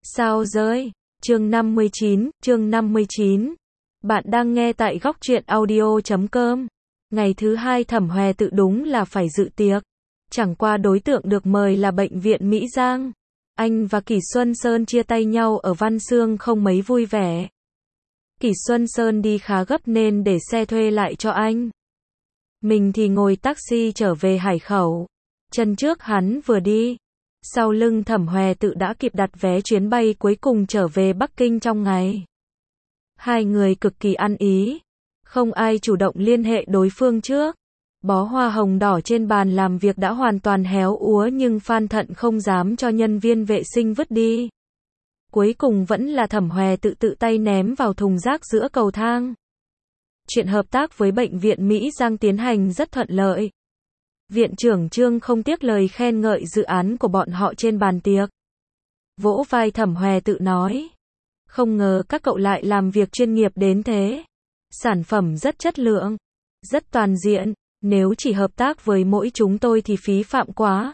Sao rơi? Chương 59. Bạn đang nghe tại góc truyện audio.com. Ngày thứ hai Thẩm Hòe tự đúng là phải dự tiệc. Chẳng qua đối tượng được mời là bệnh viện Mỹ Giang. Anh và Kỷ Xuân Sơn chia tay nhau ở Văn Xương không mấy vui vẻ. Kỷ Xuân Sơn đi khá gấp nên để xe thuê lại cho anh. Mình thì ngồi taxi trở về Hải Khẩu. Chân trước hắn vừa đi. Sau lưng Thẩm Hòe tự đã kịp đặt vé chuyến bay cuối cùng trở về Bắc Kinh trong ngày. Hai người cực kỳ ăn ý. Không ai chủ động liên hệ đối phương trước. Bó hoa hồng đỏ trên bàn làm việc đã hoàn toàn héo úa nhưng Phan Thận không dám cho nhân viên vệ sinh vứt đi. Cuối cùng vẫn là Thẩm Hòe tự tay ném vào thùng rác giữa cầu thang. Chuyện hợp tác với bệnh viện Mỹ Giang tiến hành rất thuận lợi. Viện trưởng Trương không tiếc lời khen ngợi dự án của bọn họ trên bàn tiệc. Vỗ vai Thẩm Hòe tự nói. Không ngờ các cậu lại làm việc chuyên nghiệp đến thế. Sản phẩm rất chất lượng, rất toàn diện, nếu chỉ hợp tác với mỗi chúng tôi thì phí phạm quá.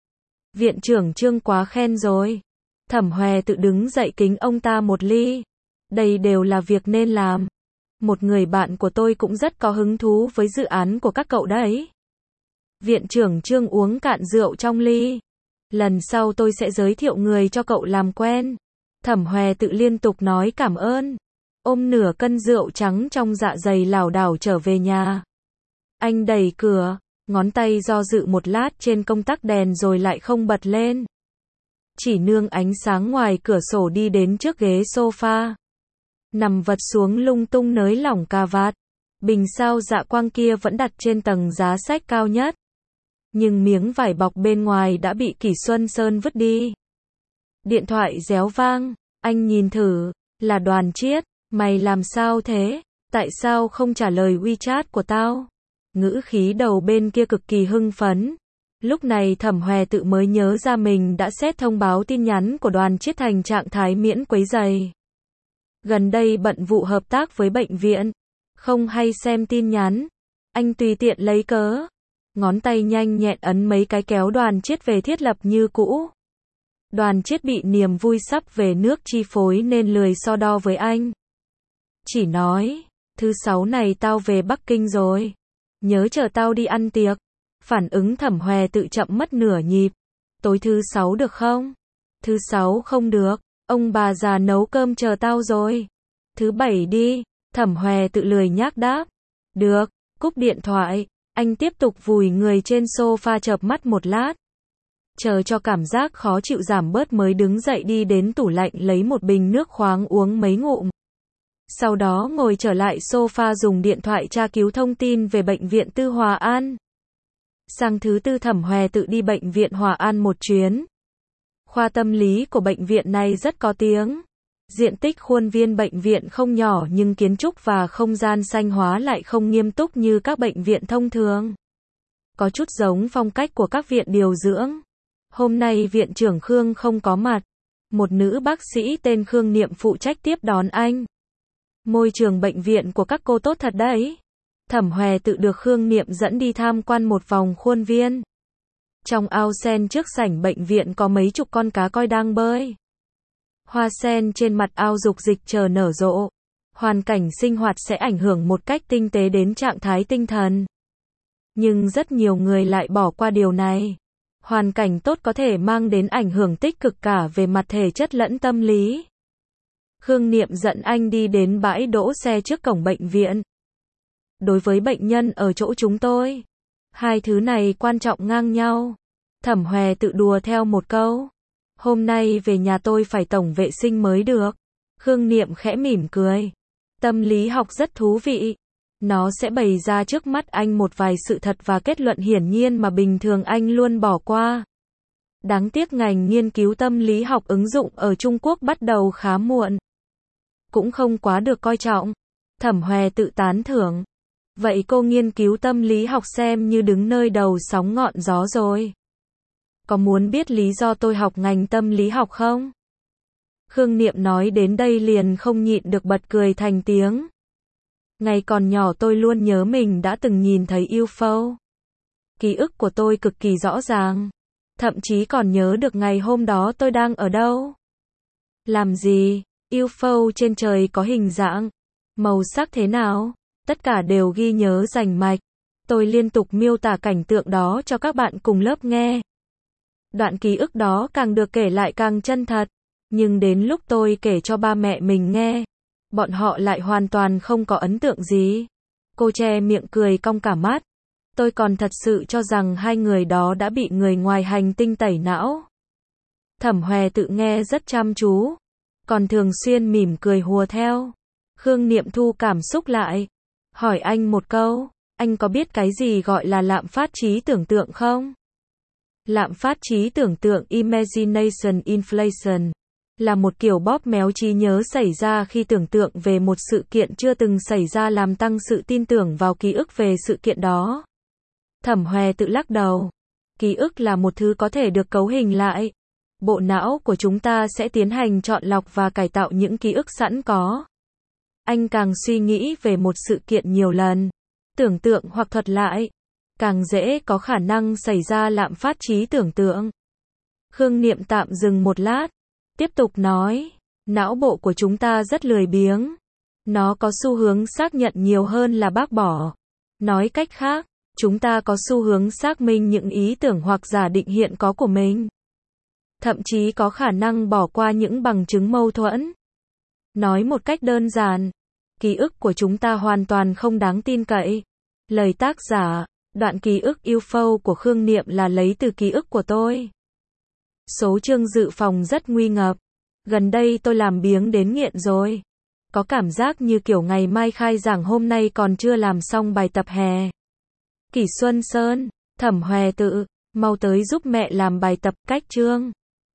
Viện trưởng Trương quá khen rồi. Thẩm Hòe tự đứng dậy kính ông ta một ly. Đây đều là việc nên làm. Một người bạn của tôi cũng rất có hứng thú với dự án của các cậu đấy. Viện trưởng Trương uống cạn rượu trong ly. Lần sau tôi sẽ giới thiệu người cho cậu làm quen. Thẩm Hòe tự liên tục nói cảm ơn. Ôm nửa cân rượu trắng trong dạ dày lảo đảo trở về nhà. Anh đẩy cửa, ngón tay do dự một lát trên công tắc đèn rồi lại không bật lên. Chỉ nương ánh sáng ngoài cửa sổ đi đến trước ghế sofa. Nằm vật xuống lung tung nới lỏng cà vạt. Bình sao dạ quang kia vẫn đặt trên tầng giá sách cao nhất. Nhưng miếng vải bọc bên ngoài đã bị Kỷ Xuân Sơn vứt đi. Điện thoại réo vang, anh nhìn thử, là Đoàn Chiết, mày làm sao thế, tại sao không trả lời WeChat của tao? Ngữ khí đầu bên kia cực kỳ hưng phấn. Lúc này Thẩm Hòe tự mới nhớ ra mình đã set thông báo tin nhắn của Đoàn Chiết thành trạng thái miễn quấy rầy. Gần đây bận vụ hợp tác với bệnh viện, không hay xem tin nhắn. Anh tùy tiện lấy cớ. Ngón tay nhanh nhẹn ấn mấy cái kéo Đoàn Chiết về thiết lập như cũ. Đoàn Chiết bị niềm vui sắp về nước chi phối nên lười so đo với anh. Chỉ nói, thứ 6 này tao về Bắc Kinh rồi. Nhớ chờ tao đi ăn tiệc. Phản ứng Thẩm Hòe tự chậm mất nửa nhịp. Tối thứ 6 được không? Thứ 6 không được, ông bà già nấu cơm chờ tao rồi. Thứ 7 đi, Thẩm Hòe tự lười nhác đáp. Được, cúp điện thoại. Anh tiếp tục vùi người trên sofa chợp mắt một lát. Chờ cho cảm giác khó chịu giảm bớt mới đứng dậy đi đến tủ lạnh lấy một bình nước khoáng uống mấy ngụm. Sau đó ngồi trở lại sofa dùng điện thoại tra cứu thông tin về bệnh viện Tư Hòa An. Sang thứ tư Thẩm Hòe tự đi bệnh viện Hòa An một chuyến. Khoa tâm lý của bệnh viện này rất có tiếng. Diện tích khuôn viên bệnh viện không nhỏ nhưng kiến trúc và không gian xanh hóa lại không nghiêm túc như các bệnh viện thông thường. Có chút giống phong cách của các viện điều dưỡng. Hôm nay viện trưởng Khương không có mặt. Một nữ bác sĩ tên Khương Niệm phụ trách tiếp đón anh. Môi trường bệnh viện của các cô tốt thật đấy. Thẩm Hòe tự được Khương Niệm dẫn đi tham quan một vòng khuôn viên. Trong ao sen trước sảnh bệnh viện có mấy chục con cá koi đang bơi. Hoa sen trên mặt ao dục dịch chờ nở rộ. Hoàn cảnh sinh hoạt sẽ ảnh hưởng một cách tinh tế đến trạng thái tinh thần. Nhưng rất nhiều người lại bỏ qua điều này. Hoàn cảnh tốt có thể mang đến ảnh hưởng tích cực cả về mặt thể chất lẫn tâm lý. Khương Niệm dẫn anh đi đến bãi đỗ xe trước cổng bệnh viện. Đối với bệnh nhân ở chỗ chúng tôi, hai thứ này quan trọng ngang nhau. Thẩm Hòe tự đùa theo một câu. Hôm nay về nhà tôi phải tổng vệ sinh mới được. Khương Niệm khẽ mỉm cười. Tâm lý học rất thú vị. Nó sẽ bày ra trước mắt anh một vài sự thật và kết luận hiển nhiên mà bình thường anh luôn bỏ qua. Đáng tiếc ngành nghiên cứu tâm lý học ứng dụng ở Trung Quốc bắt đầu khá muộn. Cũng không quá được coi trọng. Thẩm Hòe tự tán thưởng. Vậy cô nghiên cứu tâm lý học xem như đứng nơi đầu sóng ngọn gió rồi. Có muốn biết lý do tôi học ngành tâm lý học không? Khương Niệm nói đến đây liền không nhịn được bật cười thành tiếng. Ngày còn nhỏ tôi luôn nhớ mình đã từng nhìn thấy UFO. Ký ức của tôi cực kỳ rõ ràng. Thậm chí còn nhớ được ngày hôm đó tôi đang ở đâu. Làm gì? UFO trên trời có hình dạng, màu sắc thế nào? Tất cả đều ghi nhớ rành mạch. Tôi liên tục miêu tả cảnh tượng đó cho các bạn cùng lớp nghe. Đoạn ký ức đó càng được kể lại càng chân thật. Nhưng đến lúc tôi kể cho ba mẹ mình nghe, bọn họ lại hoàn toàn không có ấn tượng gì. Cô che miệng cười cong cả mắt. Tôi còn thật sự cho rằng hai người đó đã bị người ngoài hành tinh tẩy não. Thẩm Hòe tự nghe rất chăm chú, còn thường xuyên mỉm cười hùa theo. Khương Niệm thu cảm xúc lại, hỏi anh một câu, anh có biết cái gì gọi là lạm phát trí tưởng tượng không? Lạm phát trí tưởng tượng imagination inflation là một kiểu bóp méo trí nhớ xảy ra khi tưởng tượng về một sự kiện chưa từng xảy ra làm tăng sự tin tưởng vào ký ức về sự kiện đó. Thẩm Hòe tự lắc đầu. Ký ức là một thứ có thể được cấu hình lại. Bộ não của chúng ta sẽ tiến hành chọn lọc và cải tạo những ký ức sẵn có. Anh càng suy nghĩ về một sự kiện nhiều lần, tưởng tượng hoặc thuật lại, càng dễ có khả năng xảy ra lạm phát trí tưởng tượng. Khương Niệm tạm dừng một lát, tiếp tục nói, não bộ của chúng ta rất lười biếng. Nó có xu hướng xác nhận nhiều hơn là bác bỏ. Nói cách khác, chúng ta có xu hướng xác minh những ý tưởng hoặc giả định hiện có của mình. Thậm chí có khả năng bỏ qua những bằng chứng mâu thuẫn. Nói một cách đơn giản, ký ức của chúng ta hoàn toàn không đáng tin cậy. Lời tác giả, đoạn ký ức UFO của Khương Niệm là lấy từ ký ức của tôi. Số chương dự phòng rất nguy ngập. Gần đây tôi làm biếng đến nghiện rồi. Có cảm giác như kiểu ngày mai khai giảng hôm nay còn chưa làm xong bài tập hè. Kỷ Xuân Sơn, Thẩm Hòe tự, mau tới giúp mẹ làm bài tập cách chương.